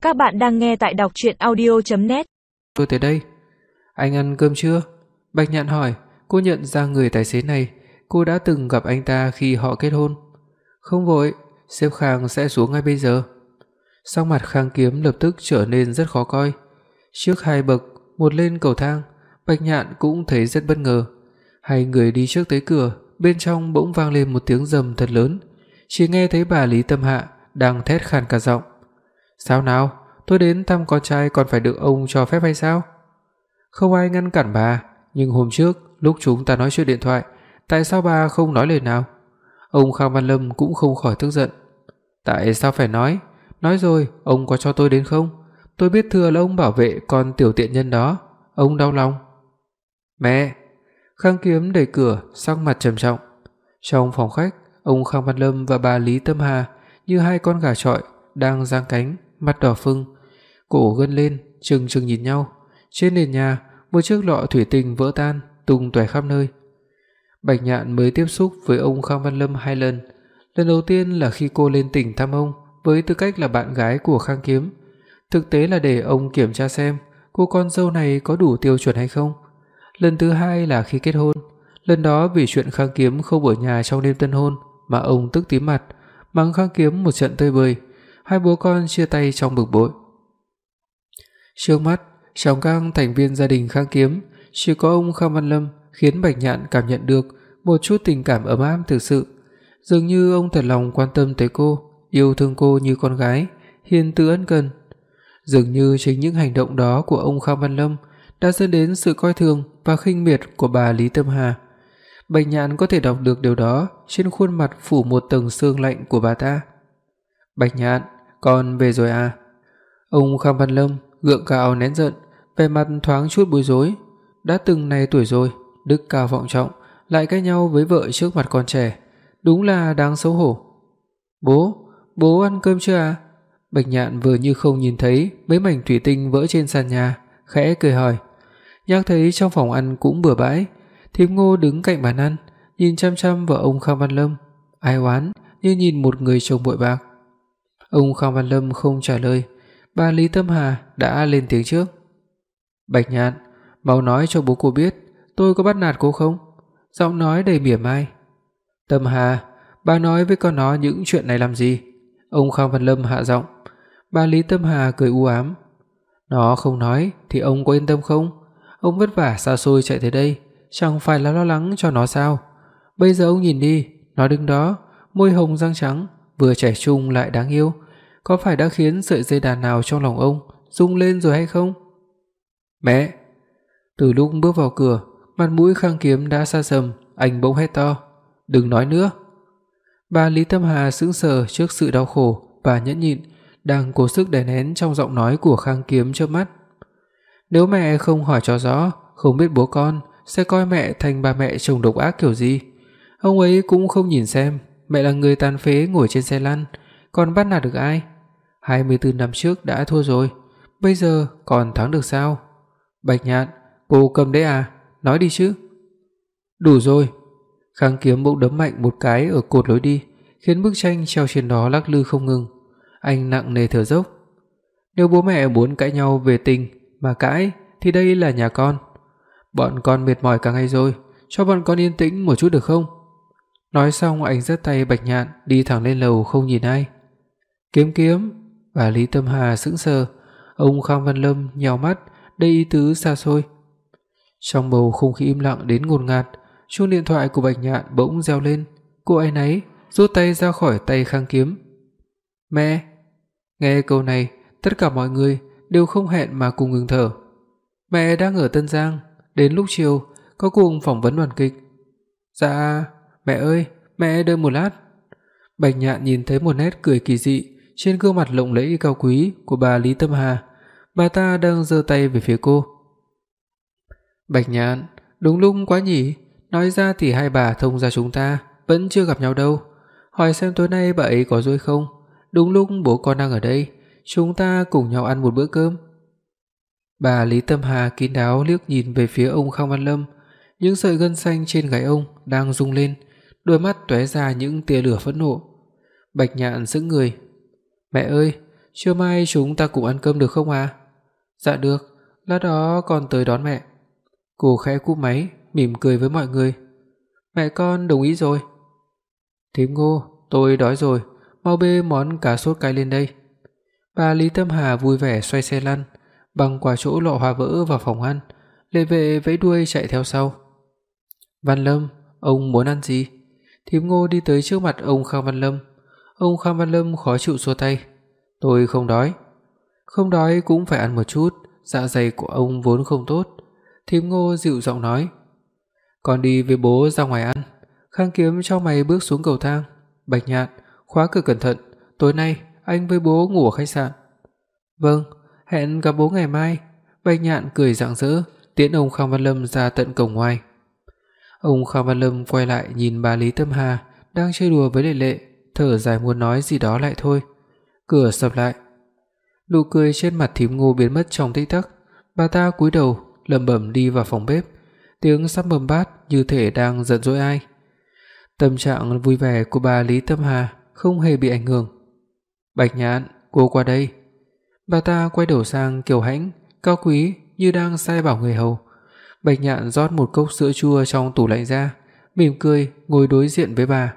Các bạn đang nghe tại đọc truyện audio.net. Tôi tới đây. Anh ăn cơm chưa? Bạch Nhạn hỏi. Cô nhận ra người tài xế này. Cô đã từng gặp anh ta khi họ kết hôn. Không vội, sếp Khang sẽ xuống ngay bây giờ. Sắc mặt Khang Kiếm lập tức trở nên rất khó coi. Trước 2 bậc, một lên cầu thang, Bạch Nhạn cũng thấy rất bất ngờ. Hai người đi trước tới cửa, bên trong bỗng vang lên một tiếng rầm thật lớn. Chỉ nghe thấy bà Lý Tâm Hạ đang thét khàn cả giọng. Sao nào, tôi đến thăm con trai còn phải được ông cho phép hay sao? Không ai ngăn cản bà, nhưng hôm trước lúc chúng ta nói chuyện điện thoại, tại sao bà không nói lời nào? Ông Khang Văn Lâm cũng không khỏi tức giận. Tại sao phải nói? Nói rồi, ông có cho tôi đến không? Tôi biết thừa là ông bảo vệ con tiểu tiện nhân đó, ông đau lòng. Mẹ! Khang Kiếm đẩy cửa, sắc mặt trầm trọng. Trong phòng khách, ông Khang Văn Lâm và bà Lý Tâm Hà như hai con gà chọi đang giang cánh, mặt đỏ phừng, cổ gân lên, trừng trừng nhìn nhau. Trên nền nhà, một chiếc lọ thủy tinh vỡ tan, tung tóe khắp nơi. Bạch Nhạn mới tiếp xúc với ông Khang Văn Lâm 2 lần. Lần đầu tiên là khi cô lên tỉnh thăm ông với tư cách là bạn gái của Khang Kiếm. Thực tế là để ông kiểm tra xem cô con dâu này có đủ tiêu chuẩn hay không. Lần thứ 2 là khi kết hôn. Lần đó vì chuyện Khang Kiếm không ở nhà trong đêm tân hôn mà ông tức tím mặt, mắng Khang Kiếm một trận tơi bời. Hai bố con chia tay trong bực bội. Trước mắt, trong các thành viên gia đình Khang Kiếm, chỉ có ông Khang Văn Lâm khiến Bạch Nhạn cảm nhận được một chút tình cảm ấm áp thực sự. Dường như ông thật lòng quan tâm tới cô, yêu thương cô như con gái, hiền từ ân cần. Dường như chính những hành động đó của ông Khang Văn Lâm đã dẫn đến sự coi thường và khinh miệt của bà Lý Tâm Hà. Bạch Nhạn có thể đọc được điều đó trên khuôn mặt phủ một tầng sương lạnh của bà ta. Bạch Nhạn, con về rồi à? Ông Khang Văn Lâm gượng gạo nén giận, vẻ mặt thoáng chút bối rối. Đã từng này tuổi rồi, đức cao vọng trọng, lại cãi nhau với vợ trước mặt con trẻ, đúng là đáng xấu hổ. Bố ăn cơm chưa à? Bạch Nhạn vừa như không nhìn thấy mấy mảnh thủy tinh vỡ trên sàn nhà, khẽ cười hỏi. Nhắc thấy trong phòng ăn cũng bừa bãi, Thím Ngô đứng cạnh bàn ăn, nhìn chăm chăm vào ông Khang Văn Lâm, ai oán như nhìn một người chồng bội bạc. Ông Khang Văn Lâm không trả lời, bà Lý Tâm Hà đã lên tiếng trước. Bạch Nhạn, mau nói cho bố cô biết, tôi có bắt nạt cô không? Giọng nói đầy mỉa mai. Tâm Hà, bà nói với con nó những chuyện này làm gì? Ông Khang Văn Lâm hạ giọng. Bà Lý Tâm Hà cười u ám. Nó không nói thì ông có yên tâm không? Ông vất vả xa xôi chạy tới đây, chẳng phải là lo lắng cho nó sao? Bây giờ ông nhìn đi, nó đứng đó, môi hồng răng trắng, vừa trẻ trung lại đáng yêu, có phải đã khiến sợi dây đàn nào trong lòng ông rung lên rồi hay không? Mẹ! Từ lúc bước vào cửa, mặt mũi Khang Kiếm đã xa sầm, anh bỗng hét to, đừng nói nữa. Bà Lý Tâm Hà sững sờ trước sự đau khổ và nhẫn nhịn đang cố sức đè nén trong giọng nói của Khang Kiếm chớp mắt. Nếu mẹ không hỏi cho rõ, không biết bố con sẽ coi mẹ thành bà mẹ chồng độc ác kiểu gì. Ông ấy cũng không nhìn xem mẹ là người tàn phế ngồi trên xe lăn, còn bắt nạt được ai? 24 năm trước đã thua rồi, bây giờ còn thắng được sao? Bạch Nhạn, cô cầm đấy à? Nói đi chứ. Đủ rồi. Khang Kiếm bỗng đấm mạnh một cái ở cột lối đi, khiến bức tranh treo trên đó lắc lư không ngừng. Anh nặng nề thở dốc. Nếu bố mẹ muốn cãi nhau về tình mà cãi thì đây là nhà con. Bọn con mệt mỏi cả ngày rồi, cho bọn con yên tĩnh một chút được không? Nói xong anh giơ tay Bạch Nhạn đi thẳng lên lầu không nhìn ai. Kiếm, bà Lý Tâm Hà sững sờ, ông Khang Văn Lâm nheo mắt, đầy ý tứ xa xôi. Trong bầu không khí im lặng đến ngột ngạt, chuông điện thoại của Bạch Nhạn bỗng reo lên. Cô áy náy rút tay ra khỏi tay Khang Kiếm. Mẹ! Nghe câu này, tất cả mọi người đều không hẹn mà cùng ngừng thở. Mẹ đang ở Tân Giang, đến lúc chiều có cuộc phỏng vấn đoàn kịch. Dạ, mẹ ơi, mẹ đợi một lát. Bạch Nhạn nhìn thấy một nét cười kỳ dị trên gương mặt lộng lẫy cao quý của bà Lý Tâm Hà. Bà ta đang giơ tay về phía cô. Bạch Nhạn, đúng lúc quá nhỉ, nói ra thì hai bà thông gia chúng ta vẫn chưa gặp nhau đâu. Hỏi xem tối nay bà ấy có rỗi không? Đúng lúc bố con đang ở đây, chúng ta cùng nhau ăn một bữa cơm. Bà Lý Tâm Hà kín đáo liếc nhìn về phía ông Khang Văn Lâm, những sợi gân xanh trên gáy ông đang rung lên, đôi mắt tóe ra những tia lửa phẫn nộ. Bạch Nhạn sững người. Mẹ ơi, trưa mai chúng ta cùng ăn cơm được không à? Dạ được, lát đó con tới đón mẹ. Cô khẽ cúp máy, mỉm cười với mọi người. Mẹ con đồng ý rồi. Thím Ngô, tôi đói rồi, mau bê món cá sốt cay lên đây. Bà Lý Tâm Hà vui vẻ xoay xe lăn, băng qua chỗ lọ hoa vỡ vào phòng ăn, Lệ Vệ vẫy đuôi chạy theo sau. Văn Lâm, ông muốn ăn gì? Thím Ngô đi tới trước mặt ông Khang Văn Lâm. Ông Khang Văn Lâm khó chịu xua tay. Tôi không đói. Không đói cũng phải ăn một chút, dạ dày của ông vốn không tốt. Thím Ngô dịu giọng nói. Con đi với bố ra ngoài ăn. Khang Kiếm chau mày bước xuống cầu thang. Bạch Nhạn, khóa cửa cẩn thận, tối nay anh với bố ngủ ở khách sạn. Vâng, hẹn gặp bố ngày mai. Bạch Nhạn cười rạng rỡ, tiễn ông Khang Văn Lâm ra tận cổng ngoài. Ông Khang Văn Lâm quay lại nhìn bà Lý Tâm Hà đang chơi đùa với Lệ Lệ, thở dài muốn nói gì đó lại thôi. Cửa sập lại. Nụ cười trên mặt thím Ngô biến mất trong tích tắc. Bà ta cúi đầu, lẩm bẩm đi vào phòng bếp, tiếng sắp mâm bát như thể đang giận dỗi ai. Tâm trạng vui vẻ của bà Lý Tâm Hà không hề bị ảnh hưởng. Bạch Nhạn, cô qua đây. Bà ta quay đầu sang kiều hãnh, cao quý như đang sai bảo người hầu. Bạch Nhạn rót một cốc sữa chua trong tủ lạnh ra, mỉm cười ngồi đối diện với bà.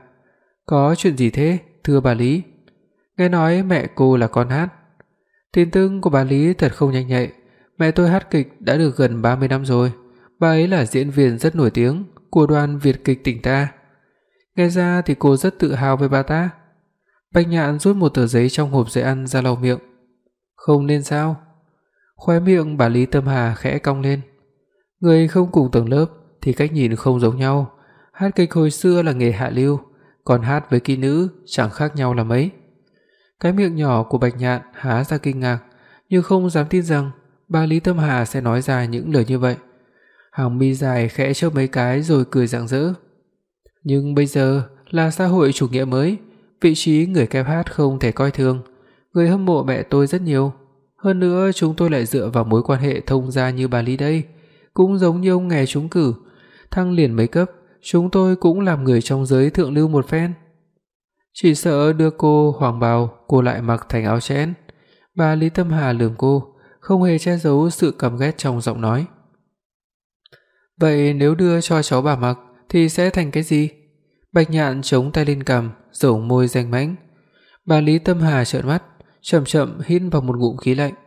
Có chuyện gì thế, thưa bà Lý? Nghe nói mẹ cô là con hát. Tin tức của bà Lý thật không nhanh nhạy. Mẹ tôi hát kịch đã được gần 30 năm rồi. Bà ấy là diễn viên rất nổi tiếng của đoàn Việt kịch tỉnh ta. Nghe ra thì cô rất tự hào về bà ta. Bạch Nhạn rút một tờ giấy trong hộp giấy ăn ra lau miệng. Không nên sao? Khóe miệng bà Lý Tâm Hà khẽ cong lên. Người không cùng tầng lớp thì cách nhìn không giống nhau. Hát kịch hồi xưa là nghề hạ lưu, còn hát với kỹ nữ chẳng khác nhau là mấy. Cái miệng nhỏ của Bạch Nhạn há ra kinh ngạc, nhưng không dám tin rằng bà Lý Tâm Hà sẽ nói ra những lời như vậy. Hàng mi dài khẽ chớp mấy cái rồi cười rạng rỡ. Nhưng bây giờ là xã hội chủ nghĩa mới, vị trí người kép hát không thể coi thường. Người hâm mộ mẹ tôi rất nhiều. Hơn nữa chúng tôi lại dựa vào mối quan hệ thông gia như bà Lý đây. Cũng giống như ông nghè trúng cử, thăng liền mấy cấp, chúng tôi cũng làm người trong giới thượng lưu một phen. Chỉ sợ đưa cô hoàng bào, cô lại mặc thành áo chẽn. Bà Lý Tâm Hà lườm cô, không hề che giấu sự căm ghét trong giọng nói. Vậy nếu đưa cho cháu bà mặc thì sẽ thành cái gì? Bạch Nhạn chống tay lên cằm, rầu môi danh mãnh. Bà Lý Tâm Hà trợn mắt, chậm chậm hít vào một ngụm khí lạnh.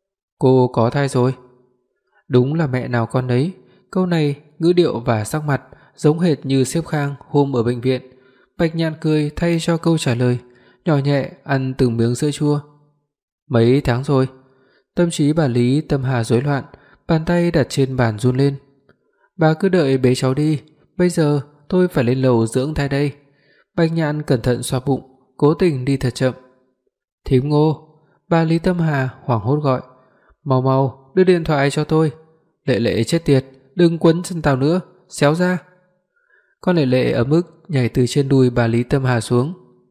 Cô có thai rồi. Đúng là mẹ nào con nấy. Câu này, ngữ điệu và sắc mặt giống hệt như sếp Khang hôm ở bệnh viện. Bạch Nhạn cười thay cho câu trả lời, nhỏ nhẹ ăn từng miếng sữa chua. Mấy tháng rồi? Tâm trí bà Lý Tâm Hà rối loạn, bàn tay đặt trên bàn run lên. Bà cứ đợi bế cháu đi, bây giờ tôi phải lên lầu dưỡng thai đây. Bạch Nhạn cẩn thận xoa bụng, cố tình đi thật chậm. Thím Ngô, bà Lý Tâm Hà hoảng hốt gọi. Mau mau đưa điện thoại cho tôi. Lệ Lệ chết tiệt, đừng quấn chân tao nữa, xéo ra. Con Lệ Lệ ở mức nhảy từ trên đùi bà Lý Tâm Hà xuống.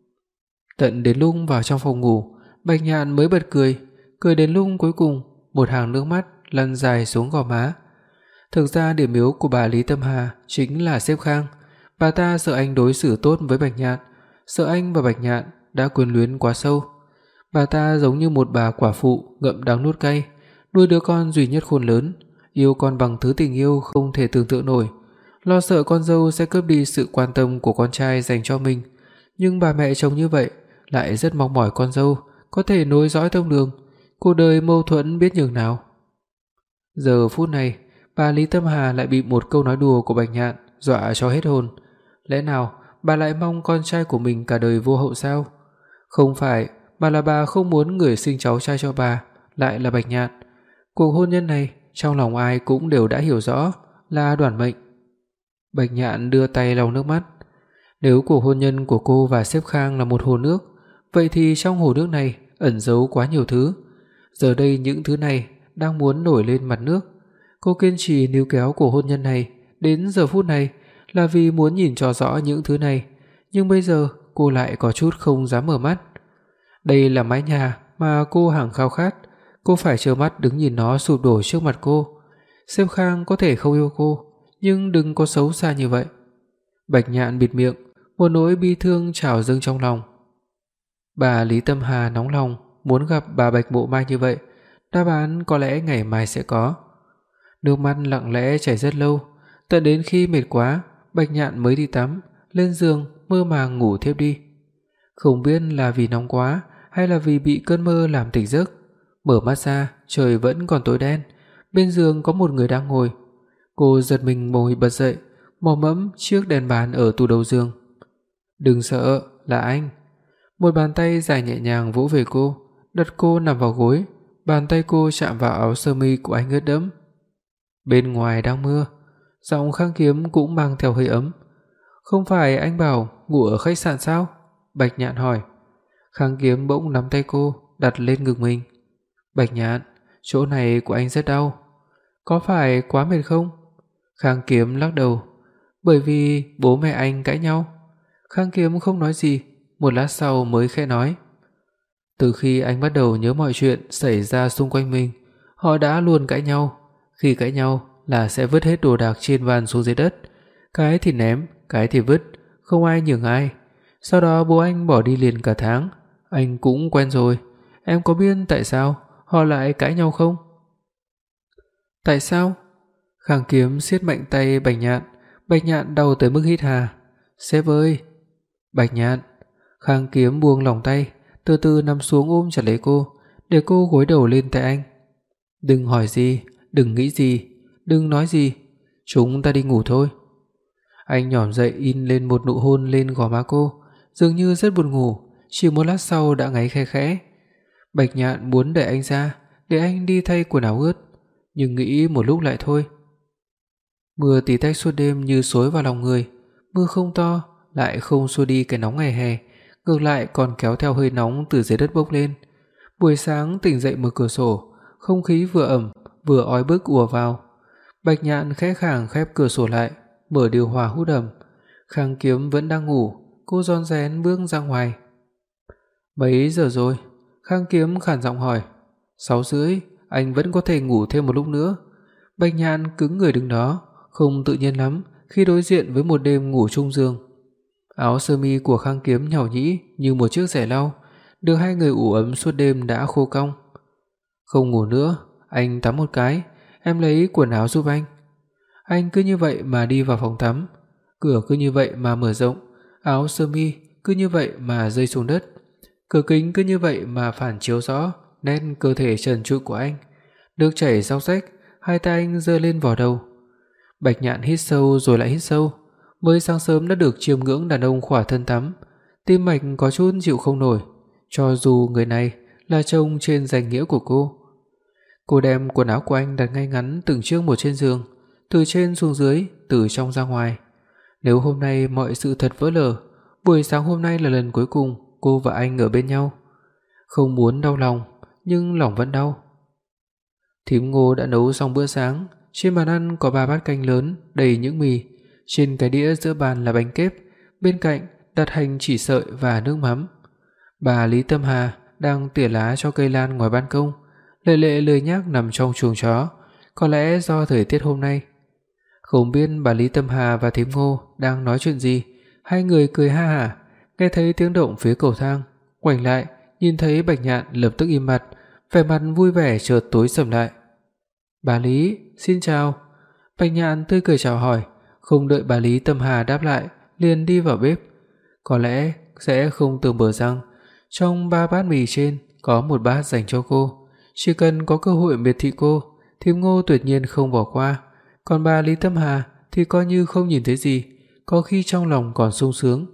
Tận đến lúc vào trong phòng ngủ, Bạch Nhạn mới bật cười, cười đến lúc cuối cùng một hàng nước mắt lăn dài xuống gò má. Thực ra điểm yếu của bà Lý Tâm Hà chính là sếp Khang. Bà ta sợ anh đối xử tốt với Bạch Nhạn, sợ anh và Bạch Nhạn đã quyến luyến quá sâu. Bà ta giống như một bà quả phụ ngậm đắng nuốt cay, nuôi đứa con duy nhất khôn lớn, yêu con bằng thứ tình yêu không thể tưởng tượng nổi, lo sợ con dâu sẽ cướp đi sự quan tâm của con trai dành cho mình. Nhưng bà mẹ chồng như vậy lại rất mong mỏi con dâu có thể nối dõi tông đường. Cuộc đời mâu thuẫn biết nhường nào. Giờ phút này, bà Lý Tâm Hà lại bị một câu nói đùa của Bạch Nhạn dọa cho hết hồn. Lẽ nào bà lại mong con trai của mình cả đời vô hậu sao? Không phải, mà là bà không muốn người sinh cháu trai cho bà lại là Bạch Nhạn. Cuộc hôn nhân này trong lòng ai cũng đều đã hiểu rõ là đoản mệnh. Bạch Nhạn đưa tay lau nước mắt. Nếu cuộc hôn nhân của cô và sếp Khang là một hồ nước, vậy thì trong hồ nước này ẩn giấu quá nhiều thứ. Giờ đây những thứ này đang muốn nổi lên mặt nước. Cô kiên trì níu kéo cuộc hôn nhân này đến giờ phút này là vì muốn nhìn cho rõ những thứ này, nhưng bây giờ cô lại có chút không dám mở mắt. Đây là mái nhà mà cô hằng khao khát, cô phải trơ mắt đứng nhìn nó sụp đổ trước mặt cô. Sếp Khang có thể không yêu cô, nhưng đừng có xấu xa như vậy. Bạch Nhạn bịt miệng, một nỗi bi thương trào dâng trong lòng. Bà Lý Tâm Hà nóng lòng muốn gặp bà Bạch Mộ Mai như vậy, đáp án có lẽ ngày mai sẽ có. Nước mắt lặng lẽ chảy rất lâu, tận đến khi mệt quá, Bạch Nhạn mới đi tắm, lên giường mơ màng ngủ thiếp đi. Không biết là vì nóng quá hay là vì bị cơn mơ làm tỉnh giấc, mở mắt ra, trời vẫn còn tối đen, bên giường có một người đang ngồi. Cô giật mình ngồi bật dậy, mò mẫm chiếc đèn bàn ở tủ đầu giường. "Đừng sợ, là anh." Một bàn tay dài nhẹ nhàng vỗ về cô, đặt cô nằm vào gối, bàn tay cô chạm vào áo sơ mi của anh ướt đẫm. "Bên ngoài đang mưa." Giọng Khang Kiếm cũng mang theo hơi ấm. "Không phải anh bảo ngủ ở khách sạn sao?" Bạch Nhạn hỏi. Khang Kiếm bỗng nắm tay cô, đặt lên ngực mình. "Bạch Nhạn, chỗ này của anh rất đau. Có phải quá mệt không?" Khang Kiếm lắc đầu. "Bởi vì bố mẹ anh cãi nhau." Khang Kiếm không nói gì, một lát sau mới khẽ nói. "Từ khi anh bắt đầu nhớ mọi chuyện xảy ra xung quanh mình, họ đã luôn cãi nhau. Khi cãi nhau là sẽ vứt hết đồ đạc trên bàn xuống dưới đất, cái thì ném, cái thì vứt, không ai nhường ai. Sau đó bố anh bỏ đi liền cả tháng, anh cũng quen rồi. Em có biết tại sao họ lại cãi nhau không?" "Tại sao?" Khang Kiếm siết mạnh tay Bạch Nhạn, Bạch Nhạn đau tới mức hít hà. "Sếp ơi." "Bạch Nhạn." Khang Kiếm buông lỏng tay, từ từ nằm xuống ôm chặt lấy cô, để cô gối đầu lên tay anh. "Đừng hỏi gì, đừng nghĩ gì, đừng nói gì, chúng ta đi ngủ thôi." Anh nhỏm dậy in lên một nụ hôn lên gò má cô, dường như rất buồn ngủ, chỉ một lát sau đã ngáy khe khẽ. Bạch Nhạn muốn đẩy anh ra, để anh đi thay quần áo ướt, nhưng nghĩ một lúc lại thôi. Mưa tí tách suốt đêm như xối vào lòng người, mưa không to, lại không xua đi cái nóng ngày hè, ngược lại còn kéo theo hơi nóng từ dưới đất bốc lên. Buổi sáng tỉnh dậy mở cửa sổ, không khí vừa ẩm vừa oi bức ùa vào. Bạch Nhạn khẽ khàng khép cửa sổ lại, mở điều hòa hút ẩm. Khang Kiếm vẫn đang ngủ, cô rón rén bước ra ngoài. "Mấy giờ rồi?" Khang Kiếm khàn giọng hỏi. 6:30, anh vẫn có thể ngủ thêm một lúc nữa." Bạch Nhạn cứng người đứng đó, không tự nhiên lắm khi đối diện với một đêm ngủ chung giường. Áo sơ mi của Khang Kiếm nhàu nhĩ như một chiếc rẻ lau, được hai người ủ ấm suốt đêm đã khô cong. "Không ngủ nữa, anh tắm một cái, em lấy quần áo giúp anh." Anh cứ như vậy mà đi vào phòng tắm, cửa cứ như vậy mà mở rộng, áo sơ mi cứ như vậy mà rơi xuống đất, cửa kính cứ như vậy mà phản chiếu rõ nét cơ thể trần trụi của anh. Nước chảy róc rách, hai tay anh giơ lên vò đầu. Bạch Nhạn hít sâu rồi lại hít sâu, mới sáng sớm đã được chiêm ngưỡng đàn ông khỏa thân tắm, tim mạch có chút chịu không nổi, cho dù người này là chồng trên danh nghĩa của cô. Cô đem quần áo của anh đặt ngay ngắn từng chiếc một trên giường, từ trên xuống dưới, từ trong ra ngoài. Nếu hôm nay mọi sự thật vỡ lở, buổi sáng hôm nay là lần cuối cùng cô và anh ở bên nhau. Không muốn đau lòng, nhưng lòng vẫn đau. Thím Ngô đã nấu xong bữa sáng, trên bàn ăn có 3 bát canh lớn đầy những mì, trên cái đĩa giữa bàn là bánh kếp, bên cạnh đặt hành chỉ sợi và nước mắm. Bà Lý Tâm Hà đang tỉa lá cho cây lan ngoài ban công, Lệ Lệ lười nhác nằm trong chuồng chó, có lẽ do thời tiết hôm nay. Không biết bà Lý Tâm Hà và thím Ngô đang nói chuyện gì, hai người cười ha hả, nghe thấy tiếng động phía cầu thang, ngoảnh lại, nhìn thấy Bạch Nhạn lập tức im bặt, vẻ mặt vui vẻ chợt tối sầm lại. "Bà Lý, xin chào." Bạch Nhạn tươi cười chào hỏi, không đợi bà Lý Tâm Hà đáp lại, liền đi vào bếp. Có lẽ sẽ không tưởng bờ rằng trong 3 bát mì trên có một bát dành cho cô, chỉ cần có cơ hội miệt thị cô, thím Ngô tuyệt nhiên không bỏ qua, còn bà Lý Tâm Hà thì coi như không nhìn thấy gì, có khi trong lòng còn sung sướng.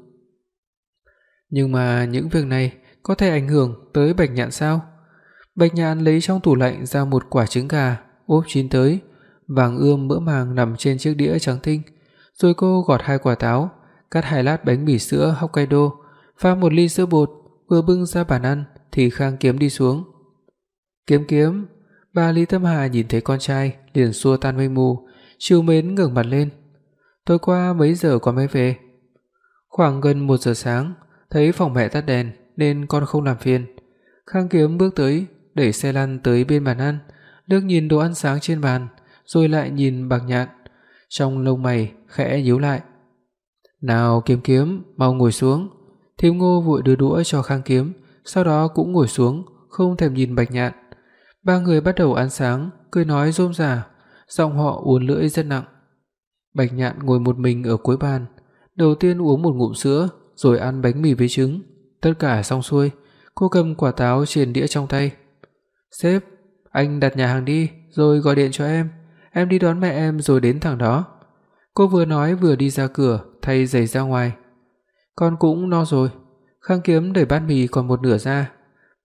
Nhưng mà những việc này có thể ảnh hưởng tới Bạch Nhạn sao? Bạch Nhạn lấy trong tủ lạnh ra một quả trứng gà ốp chín tới, vàng ươm mỡ màng nằm trên chiếc đĩa trắng tinh, rồi cô gọt 2 quả táo, cắt 2 lát bánh mì sữa Hokkaido, pha 1 ly sữa bột, vừa bưng ra bàn ăn thì Khang Kiếm đi xuống. "Kiếm Kiếm." Bà Lý Tâm Hà nhìn thấy con trai liền xua tan mây mù, trìu mến ngẩng mặt lên. "Tối qua mấy giờ con mới về?" "Khoảng gần 1 giờ sáng, thấy phòng mẹ tắt đèn nên con không làm phiền." Khang Kiếm bước tới, đẩy xe lăn tới bên bàn ăn, liếc nhìn đồ ăn sáng trên bàn, rồi lại nhìn Bạch Nhạn, trong lông mày khẽ nhíu lại. "Nào Kiếm Kiếm, mau ngồi xuống." Thím Ngô vội đưa đũa cho Khang Kiếm, sau đó cũng ngồi xuống, không thèm nhìn Bạch Nhạn. Ba người bắt đầu ăn sáng, cười nói rôm rả, giọng họ uốn lưỡi rất nặng. Bạch Nhạn ngồi một mình ở cuối bàn, đầu tiên uống một ngụm sữa, rồi ăn bánh mì với trứng. Tất cả xong xuôi, cô cầm quả táo trên đĩa trong tay. "Sếp, anh đặt nhà hàng đi, rồi gọi điện cho em đi đón mẹ em rồi đến thẳng đó." Cô vừa nói vừa đi ra cửa, thay giày ra ngoài. "Con cũng no rồi." Khang Kiếm đẩy bát mì còn một nửa ra.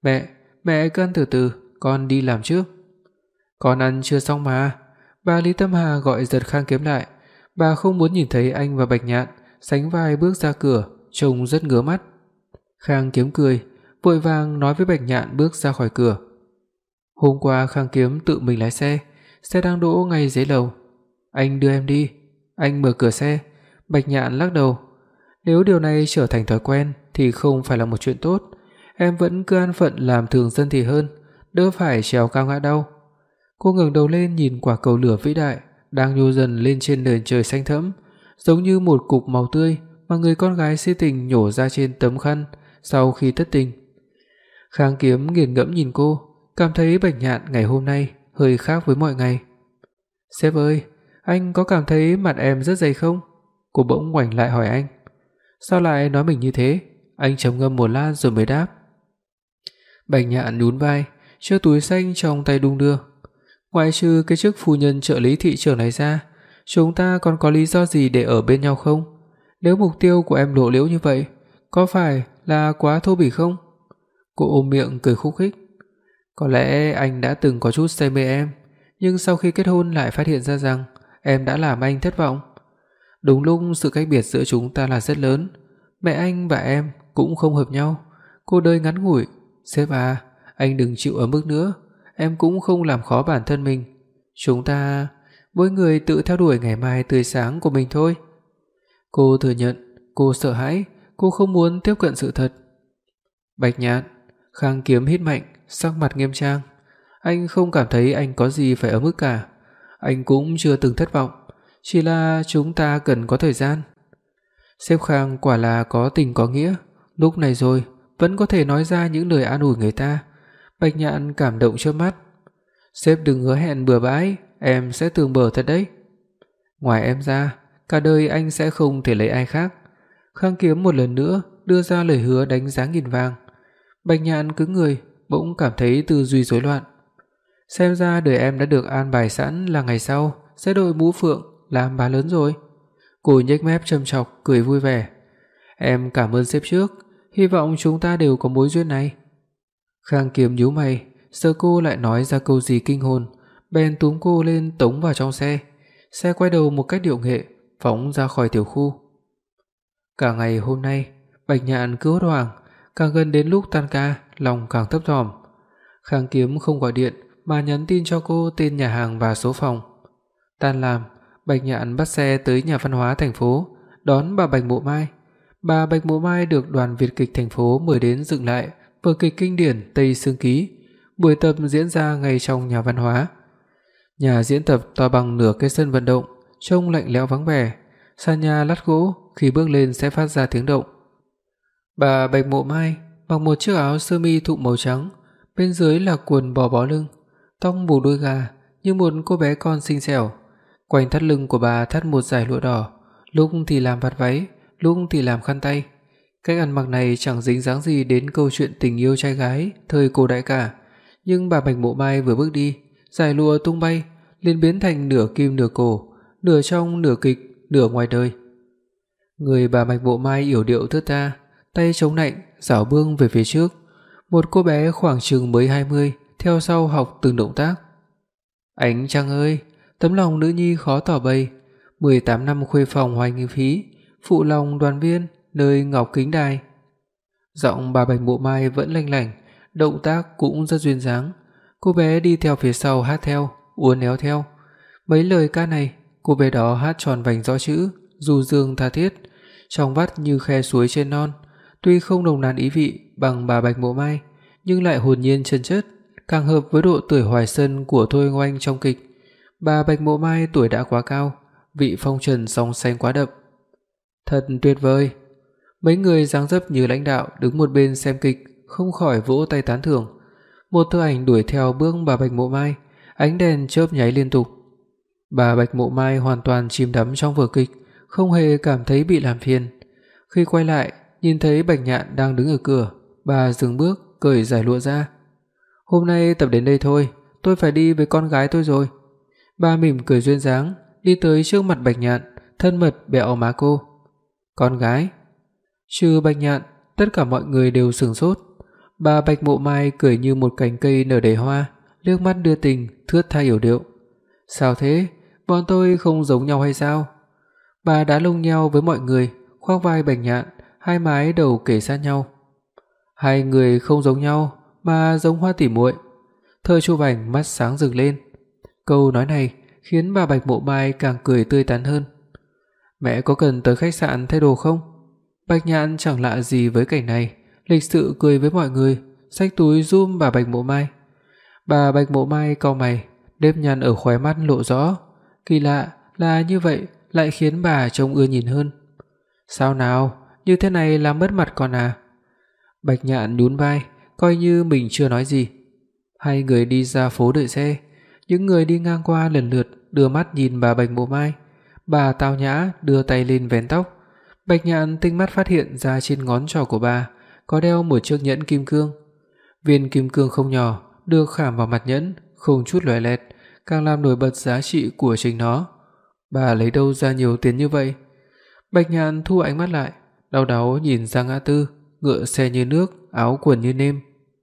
Mẹ cứ ăn từ từ, con đi làm trước." "Con ăn chưa xong mà." Bà Lý Tâm Hà gọi giật Khang Kiếm lại. Bà không muốn nhìn thấy anh và Bạch Nhạn sánh vai bước ra cửa, trông rất ngứa mắt. Khang Kiếm cười, vội vàng nói với Bạch Nhạn bước ra khỏi cửa. Hôm qua Khang Kiếm tự mình lái xe đang đỗ ngay dưới lầu. "Anh đưa em đi." Anh mở cửa xe. Bạch Nhạn lắc đầu. "Nếu điều này trở thành thói quen thì không phải là một chuyện tốt. Em vẫn cứ an phận làm thường dân thì hơn, đỡ phải trèo cao ngã đau." Cô ngẩng đầu lên nhìn quả cầu lửa vĩ đại đang nhô dần lên trên nền trời xanh thẫm, giống như một cục màu tươi mà người con gái si tình nhổ ra trên tấm khăn sau khi thất tình. Khang Kiếm nghiền ngẫm nhìn cô, cảm thấy Bạch Nhạn ngày hôm nay hơi khác với mọi ngày. "Sếp ơi, anh có cảm thấy mặt em rất dày không?" Cô bỗng ngoảnh lại hỏi anh. "Sao lại nói mình như thế?" Anh trầm ngâm một lát rồi mới đáp. Bạch Nhạn nhún vai, chiếc túi xanh trong tay đung đưa. "Ngoại trừ cái chức phu nhân trợ lý thị trưởng này ra, chúng ta còn có lý do gì để ở bên nhau không? Nếu mục tiêu của em lộ liễu như vậy, có phải là quá thô bỉ không?" Cô ôm miệng cười khúc khích. "Có lẽ anh đã từng có chút say mê em, nhưng sau khi kết hôn lại phát hiện ra rằng em đã làm anh thất vọng. Đúng lúc sự cách biệt giữa chúng ta là rất lớn, mẹ anh và em cũng không hợp nhau, cuộc đời ngắn ngủi. Sếp à, anh đừng chịu ở mức nữa, em cũng không làm khó bản thân mình. Chúng ta mỗi người tự theo đuổi ngày mai tươi sáng của mình thôi." Cô thừa nhận, cô sợ hãi, cô không muốn tiếp cận sự thật. "Bạch Nhạn." Khang Kiếm hít mạnh, sắc mặt nghiêm trang. Anh không cảm thấy anh có gì phải ở mức cả. Anh cũng chưa từng thất vọng, chỉ là chúng ta cần có thời gian. Sếp Khang quả là có tình có nghĩa, lúc này rồi vẫn có thể nói ra những lời an ủi người ta. Bạch Nhạn cảm động chớp mắt. "Sếp đừng hứa hẹn bừa bãi, em sẽ tường bở thật đấy." "Ngoài em ra, cả đời anh sẽ không thể lấy ai khác." Khang Kiếm một lần nữa đưa ra lời hứa đánh giá nghìn vàng. Bạch Nhạn cứng người, bỗng cảm thấy tư duy rối loạn. Xem ra đời em đã được an bài sẵn là ngày sau sẽ đội mũ phượng làm bà lớn rồi. Cô nhếch mép châm chọc cười vui vẻ. "Em cảm ơn sếp trước, hy vọng chúng ta đều có mối duyên này." Khang Kiếm nhíu mày, sợ cô lại nói ra câu gì kinh hồn, bèn túm cô lên tống vào trong xe. Xe quay đầu một cách điệu nghệ, phóng ra khỏi tiểu khu. Cả ngày hôm nay, Bạch Nhạn cứ hốt hoảng, càng gần đến lúc tan ca, lòng càng thấp thỏm. Khang Kiếm không gọi điện mà nhắn tin cho cô tên nhà hàng và số phòng. Tan làm, Bạch Nhạn bắt xe tới nhà văn hóa thành phố đón bà Bạch Mộ Mai. Bà Bạch Mộ Mai được đoàn Việt kịch thành phố mời đến dựng lại vở kịch kinh điển Tây Sương Ký. Buổi tập diễn ra ngay trong nhà văn hóa. Nhà diễn tập to bằng nửa cái sân vận động, trông lạnh lẽo vắng vẻ, sàn nhà lát gỗ, khi bước lên sẽ phát ra tiếng động. Bà Bạch Mộ Mai mặc một chiếc áo sơ mi thụng màu trắng, bên dưới là quần bò bó lưng, tóc buộc đuôi gà như một cô bé con xinh xẻo. Quanh thắt lưng của bà thắt một dải lụa đỏ, lúc thì làm vạt váy, lúc thì làm khăn tay. Cách ăn mặc này chẳng dính dáng gì đến câu chuyện tình yêu trai gái thời cổ đại cả, nhưng bà Bạch Mộ Mai vừa bước đi, dải lụa tung bay, liền biến thành nửa kim nửa cổ, nửa trong nửa kịch, nửa ngoài đời. Người bà Bạch Mộ Mai yểu điệu thướt tha, tay chống nạnh, dảo bước về phía trước. Một cô bé khoảng chừng mới 20 theo sau học từng động tác. "Ánh trăng ơi, tấm lòng nữ nhi khó tỏ bày, 18 năm khuê phòng hoài nghi phí, phụ lòng đoàn viên nơi ngọc kính đài." Giọng bà Bạch Mộ Mai vẫn lanh lảnh, động tác cũng rất duyên dáng. Cô bé đi theo phía sau hát theo, uốn éo theo. Mấy lời ca này, cô bé đó hát tròn vành rõ chữ, du dương tha thiết, trong vắt như khe suối trên non. Tuy không nồng nàn ý vị bằng bà Bạch Mộ Mai, nhưng lại hồn nhiên chân chất, càng hợp với độ tuổi hoài xuân của Thôi Ngoanh trong kịch. Bà Bạch Mộ Mai tuổi đã quá cao, vị phong trần song xanh quá đậm. Thật tuyệt vời. Mấy người dáng dấp như lãnh đạo đứng một bên xem kịch không khỏi vỗ tay tán thưởng. Một thân ảnh đuổi theo bước bà Bạch Mộ Mai, ánh đèn chớp nháy liên tục. Bà Bạch Mộ Mai hoàn toàn chìm đắm trong vở kịch, không hề cảm thấy bị làm phiền. Khi quay lại, nhìn thấy Bạch Nhạn đang đứng ở cửa, bà dừng bước, cởi giải lụa ra. "Hôm nay tập đến đây thôi, tôi phải đi với con gái tôi rồi." Bà mỉm cười duyên dáng, đi tới trước mặt Bạch Nhạn, thân mật bẹo má cô. "Con gái?" Trừ Bạch Nhạn, tất cả mọi người đều sửng sốt. Bà Bạch Mộ Mai cười như một cành cây nở đầy hoa, liếc mắt đưa tình, thướt tha yểu điệu. "Sao thế? Bọn tôi không giống nhau hay sao?" Bà đã lông nheo với mọi người, khoác vai Bạch Nhạn, hai mái đầu kề sát nhau. "Hai người không giống nhau mà giống hoa tỉ muội." Thời Chu Bành mắt sáng rực lên. Câu nói này khiến bà Bạch Mộ Mai càng cười tươi tắn hơn. "Mẹ có cần tới khách sạn thay đồ không?" Bạch Nhạn chẳng lạ gì với cảnh này, lịch sự cười với mọi người, xách túi giúp bà Bạch Mộ Mai. Bà Bạch Mộ Mai cau mày, nếp nhăn ở khóe mắt lộ rõ. Kỳ lạ là như vậy lại khiến bà trông ưa nhìn hơn. "Sao nào, như thế này làm mất mặt con à?" Bạch Nhạn nhún vai, coi như mình chưa nói gì. Hai người đi ra phố đợi xe, những người đi ngang qua lần lượt đưa mắt nhìn bà Bạch Mộ Mai. Bà tao nhã đưa tay lên vén tóc. Bạch Nhạn tinh mắt phát hiện ra trên ngón trỏ của bà có đeo một chiếc nhẫn kim cương. Viên kim cương không nhỏ được khảm vào mặt nhẫn, không chút lòe loẹt, càng làm nổi bật giá trị của chính nó. Bà lấy đâu ra nhiều tiền như vậy? Bạch Nhạn thu ánh mắt lại, đau đáu nhìn ra ngã tư, ngựa xe như nước, áo quần như nêm.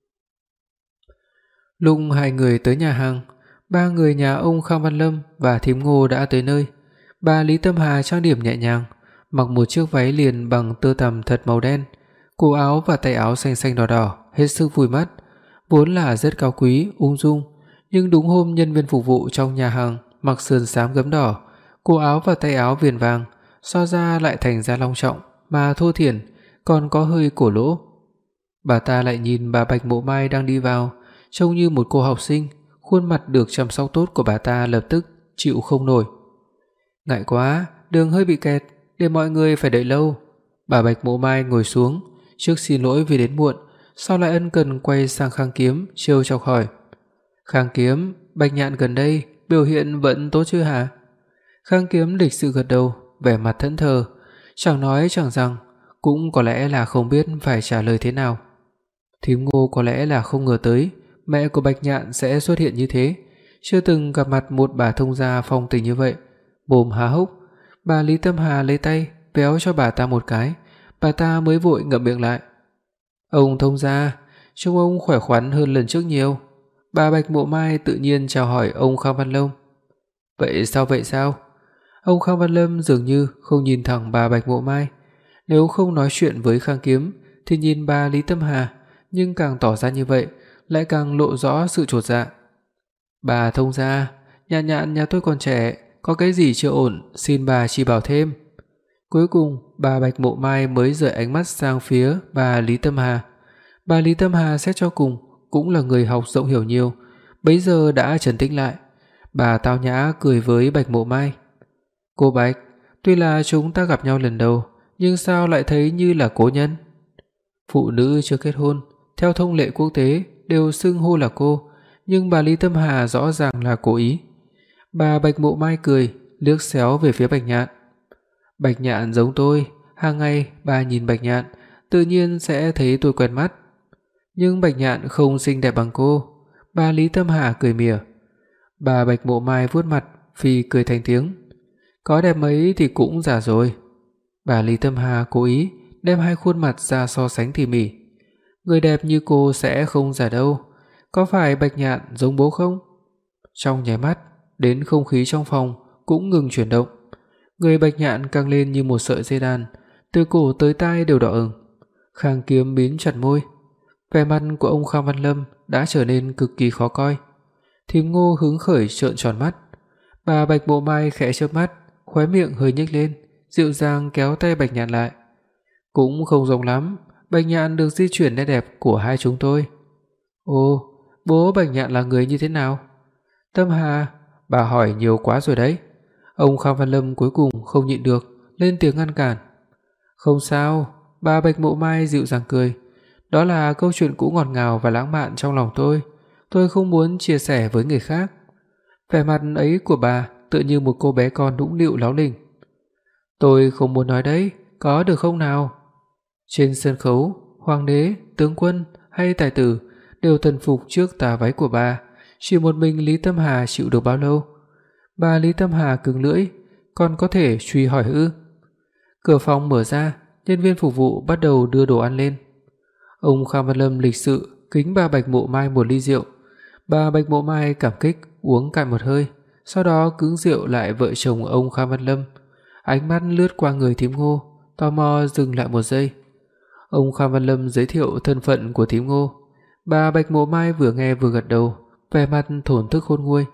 Lúc hai người tới nhà hàng, ba người nhà ông Khang Văn Lâm và thím Ngô đã tới nơi. Bà Lý Tâm Hà trang điểm nhẹ nhàng, mặc một chiếc váy liền bằng tơ tằm thật màu đen, cổ áo và tay áo xanh xanh đỏ đỏ, hết sức vui mắt. Vốn là rất cao quý, ung dung, nhưng đúng hôm nhân viên phục vụ trong nhà hàng mặc sườn xám gấm đỏ, cổ áo và tay áo viền vàng, so ra lại thành ra long trọng mà thô thiển, còn có hơi cổ lỗ. Bà ta lại nhìn bà Bạch Mộ Mai đang đi vào, trông như một cô học sinh, khuôn mặt được chăm sóc tốt của bà ta lập tức chịu không nổi. "Ngại quá, đường hơi bị kẹt, để mọi người phải đợi lâu." Bà Bạch Mộ Mai ngồi xuống, trước xin lỗi vì đến muộn, sau lại ân cần quay sang Khang Kiếm, trêu chọc hỏi: "Khang Kiếm, Bạch Nhạn gần đây biểu hiện vẫn tốt chứ hả?" Khang Kiếm lịch sự gật đầu, vẻ mặt thẫn thờ, chẳng nói chẳng rằng, cũng có lẽ là không biết phải trả lời thế nào. Thím Ngô có lẽ là không ngờ tới mẹ của Bạch Nhạn sẽ xuất hiện như thế, chưa từng gặp mặt một bà thông gia phong tình như vậy, mồm há hốc. Bà Lý Tâm Hà lấy tay véo cho bà ta một cái, bà ta mới vội ngậm miệng lại. "Ông thông gia, trông ông khỏe khoắn hơn lần trước nhiều." Bà Bạch Mộ Mai tự nhiên chào hỏi ông Khang Văn Lâm. Vậy sao?" Ông Khang Văn Lâm dường như không nhìn thẳng bà Bạch Mộ Mai, nếu không nói chuyện với Khang Kiếm thì nhìn bà Lý Tâm Hà, nhưng càng tỏ ra như vậy lại càng lộ rõ sự chột dạ. "Bà thông gia, Nhạn Nhạn nhà tôi còn trẻ, có cái gì chưa ổn, xin bà chỉ bảo thêm." Cuối cùng, bà Bạch Mộ Mai mới rời ánh mắt sang phía bà Lý Tâm Hà. Bà Lý Tâm Hà xét cho cùng cũng là người học rộng hiểu nhiều, bấy giờ đã trấn tĩnh lại. Bà tao nhã cười với Bạch Mộ Mai. "Cô Bạch, tuy là chúng ta gặp nhau lần đầu, nhưng sao lại thấy như là cố nhân?" Phụ nữ chưa kết hôn, theo thông lệ quốc tế đều xưng hô là cô, nhưng bà Lý Tâm Hà rõ ràng là cố ý. Bà Bạch Mộ Mai cười, liếc xéo về phía Bạch Nhạn. "Bạch Nhạn giống tôi, hàng ngày bà nhìn Bạch Nhạn, tự nhiên sẽ thấy tôi quen mắt." "Nhưng Bạch Nhạn không xinh đẹp bằng cô." Bà Lý Tâm Hà cười mỉa. Bà Bạch Mộ Mai vuốt mặt, phì cười thành tiếng. "Có đẹp mấy thì cũng già rồi." Bà Lý Tâm Hà cố ý đem hai khuôn mặt ra so sánh tỉ mỉ. "Người đẹp như cô sẽ không già đâu, có phải Bạch Nhạn giống bố không?" Trong nháy mắt, đến không khí trong phòng cũng ngừng chuyển động. Người Bạch Nhạn căng lên như một sợi dây đàn, từ cổ tới tai đều đỏ ửng. Khang Kiếm mím chặt môi, vẻ mặt của ông Khang Văn Lâm đã trở nên cực kỳ khó coi. Thím Ngô hứng khởi trợn tròn mắt. Bà Bạch Mộ Mai khẽ chớp mắt, khóe miệng hơi nhếch lên, dịu dàng kéo tay Bạch Nhạn lại. "Cũng không giống lắm, Bạch Nhạn được di chuyển nét đẹp của hai chúng tôi." "Ồ, bố Bạch Nhạn là người như thế nào?" "Tâm Hà, bà hỏi nhiều quá rồi đấy." Ông Khang Văn Lâm cuối cùng không nhịn được, lên tiếng ngăn cản. "Không sao." Bà Bạch Mộ Mai dịu dàng cười. "Đó là câu chuyện cũ ngọt ngào và lãng mạn trong lòng tôi, tôi không muốn chia sẻ với người khác." Vẻ mặt ấy của bà tựa như một cô bé con nũng nịu láo lình. "Tôi không muốn nói đấy, có được không nào?" Trên sân khấu, hoàng đế, tướng quân hay tài tử đều thần phục trước tà váy của bà, chỉ một mình Lý Tâm Hà chịu được bao lâu? Bà Lý Tâm Hà cứng lưỡi, còn có thể truy hỏi ư? Cửa phòng mở ra, nhân viên phục vụ bắt đầu đưa đồ ăn lên. Ông Kha Văn Lâm lịch sự kính bà Bạch Mộ Mai một ly rượu. Bà Bạch Mộ Mai cảm kích uống cạn một hơi, sau đó cứng rượu lại vợ chồng ông Kha Văn Lâm. Ánh mắt lướt qua người thím Ngô, tò mò dừng lại một giây. Ông Kha Văn Lâm giới thiệu thân phận của thím Ngô. Bà Bạch Mộ Mai vừa nghe vừa gật đầu, vẻ mặt thổn thức khôn nguôi.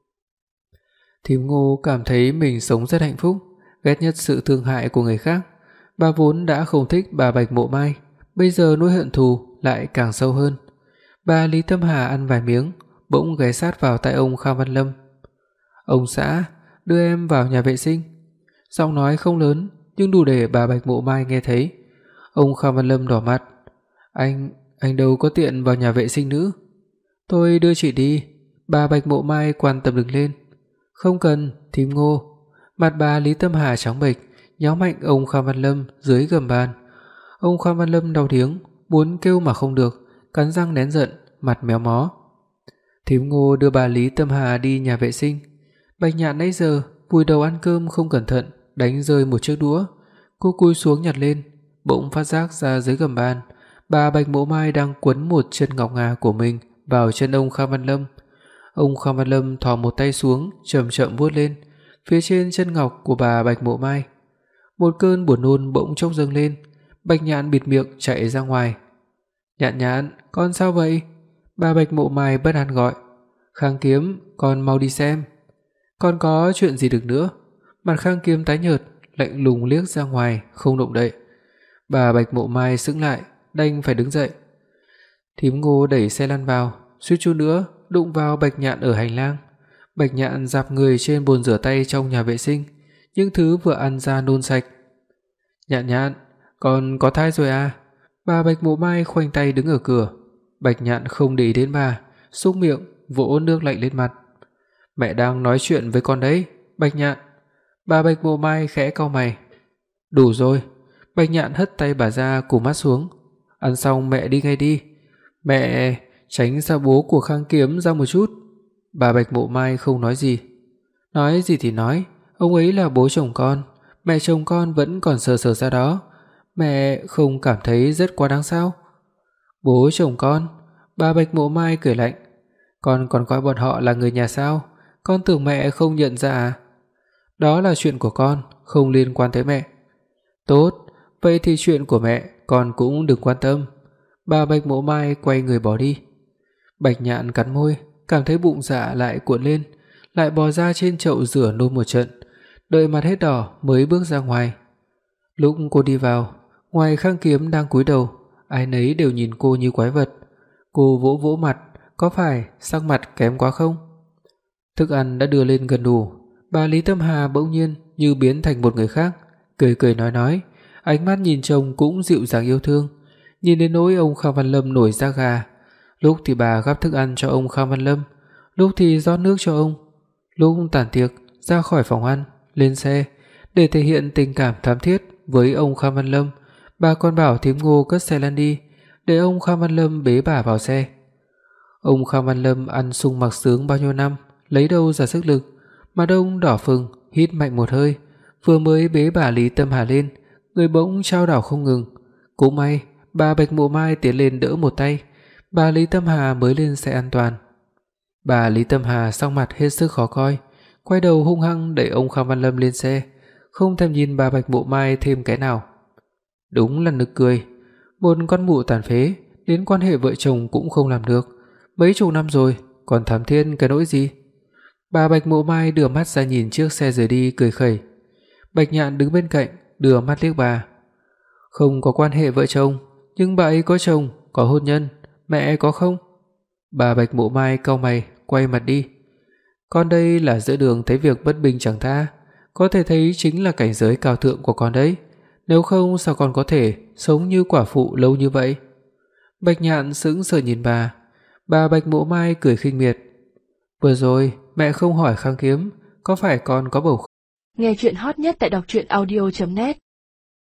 Thím Ngô cảm thấy mình sống rất hạnh phúc, ghét nhất sự thương hại của người khác. Bà vốn đã không thích bà Bạch Mộ Mai, bây giờ nỗi hận thù lại càng sâu hơn. Bà Lý Tâm Hà ăn vài miếng, bỗng ghé sát vào tai ông Kha Văn Lâm. "Ông xã, đưa em vào nhà vệ sinh." Giọng nói không lớn nhưng đủ để bà Bạch Mộ Mai nghe thấy. Ông Kha Văn Lâm đỏ mặt. Anh đâu có tiện vào nhà vệ sinh nữ." "Tôi đưa chị đi." Bà Bạch Mộ Mai quan tâm đứng lên. "Không cần, thím Ngô." Mặt bà Lý Tâm Hà trắng bệch, nhéo mạnh ông Kha Văn Lâm dưới gầm bàn. Ông Kha Văn Lâm đau điếng, muốn kêu mà không được, cắn răng nén giận, mặt méo mó. Thím Ngô đưa bà Lý Tâm Hà đi nhà vệ sinh. Bạch Nhạn nãy giờ vùi đầu ăn cơm không cẩn thận, đánh rơi một chiếc đũa. Cô cúi xuống nhặt lên, bỗng phát giác ra dưới gầm bàn, bà Bạch Mộ Mai đang quấn một chân ngọc ngà của mình vào chân ông Kha Văn Lâm. Ông Kha Văn Lâm thò một tay xuống, chậm chậm vuốt lên phía trên chân ngọc của bà Bạch Mộ Mai. Một cơn buồn nôn bỗng chốc dâng lên, Bạch Nhạn bịt miệng chạy ra ngoài. "Nhạn Nhạn, con sao vậy?" Bà Bạch Mộ Mai bất an gọi. "Khang Kiếm, con mau đi xem." "Con có chuyện gì được nữa?" Mặt Khang Kiếm tái nhợt, lạnh lùng liếc ra ngoài, không động đậy. Bà Bạch Mộ Mai sững lại, đành phải đứng dậy. Thím Ngô đẩy xe lăn vào, suýt chút nữa đụng vào Bạch Nhạn ở hành lang. Bạch Nhạn rạp người trên bồn rửa tay trong nhà vệ sinh, những thứ vừa ăn ra nôn sạch. "Nhạn Nhạn, con có thai rồi à?" Bà Bạch Mộ Mai khoanh tay đứng ở cửa. Bạch Nhạn không để ý đến bà, súc miệng vỗ nước lạnh lên mặt. "Mẹ đang nói chuyện với con đấy, Bạch Nhạn." Bà Bạch Mộ Mai khẽ cau mày. "Đủ rồi." Bạch Nhạn hất tay bà ra, cụp mắt xuống. "Ăn xong mẹ đi ngay đi." "Mẹ, tránh xa bố của Khang Kiếm ra một chút." Bà Bạch Mộ Mai không nói gì. Nói gì thì nói, ông ấy là bố chồng con, mẹ chồng con vẫn còn sờ sờ ra đó. Mẹ không cảm thấy rất quá đáng sao? "Bố chồng con?" Bà Bạch Mộ Mai cười lạnh. "Con còn coi bọn họ là người nhà sao? Con tưởng mẹ không nhận ra à?" "Đó là chuyện của con, không liên quan tới mẹ." "Tốt, vậy thì chuyện của mẹ con cũng đừng quan tâm." Bà Bạch Mộ Mai quay người bỏ đi. Bạch Nhạn cắn môi, cảm thấy bụng dạ lại cuộn lên, lại bò ra trên chậu rửa nôn một trận, đợi mặt hết đỏ mới bước ra ngoài. Lúc cô đi vào, ngoài Khang Kiếm đang cúi đầu, ai nấy đều nhìn cô như quái vật. Cô vỗ vỗ mặt, có phải sắc mặt kém quá không? Thức ăn đã đưa lên gần đủ, bà Lý Tâm Hà bỗng nhiên như biến thành một người khác, cười cười nói, ánh mắt nhìn chồng cũng dịu dàng yêu thương, nhìn đến nỗi ông Kha Văn Lâm nổi da gà. Lúc thì bà gắp thức ăn cho ông Kha Văn Lâm, lúc thì rót nước cho ông. Lúc tàn tiệc ra khỏi phòng ăn, lên xe để thể hiện tình cảm thắm thiết với ông Kha Văn Lâm, bà còn bảo thím Ngô cất xe lăn đi để ông Kha Văn Lâm bế bà vào xe. Ông Kha Văn Lâm ăn sung mặc sướng bao nhiêu năm, lấy đâu ra sức lực, mà ông đỏ phừng hít mạnh một hơi, vừa mới bế bà Lý Tâm Hà lên, người bỗng chao đảo không ngừng. Cũng may bà Bạch Mộ Mai tiến lên đỡ một tay, bà Lý Tâm Hà mới lên xe an toàn. Bà Lý Tâm Hà sắc mặt hết sức khó coi, quay đầu hung hăng đẩy ông Kha Văn Lâm lên xe, không thèm nhìn bà Bạch Mộ Mai thêm cái nào. Đúng là nực cười, một con mụ tàn phế đến quan hệ vợ chồng cũng không làm được, mấy chục năm rồi còn thảm thiên cái nỗi gì. Bà Bạch Mộ Mai đưa mắt ra nhìn chiếc xe rời đi, cười khẩy. Bạch Nhạn đứng bên cạnh đưa mắt liếc bà. Không có quan hệ vợ chồng, nhưng bà ấy có chồng, có hôn nhân, mẹ có không? Bà Bạch Mộ Mai cau mày, quay mặt đi. Con đây là giữa đường thấy việc bất bình chẳng tha, có thể thấy chính là cảnh giới cao thượng của con đấy, nếu không sao con có thể sống như quả phụ lâu như vậy? Bạch Nhạn sững sờ nhìn bà. Bà Bạch Mộ Mai cười khinh miệt. Vừa rồi mẹ không hỏi Khang Kiếm có phải con có bầu không? Nghe chuyện hot nhất tại đọc truyện audio.net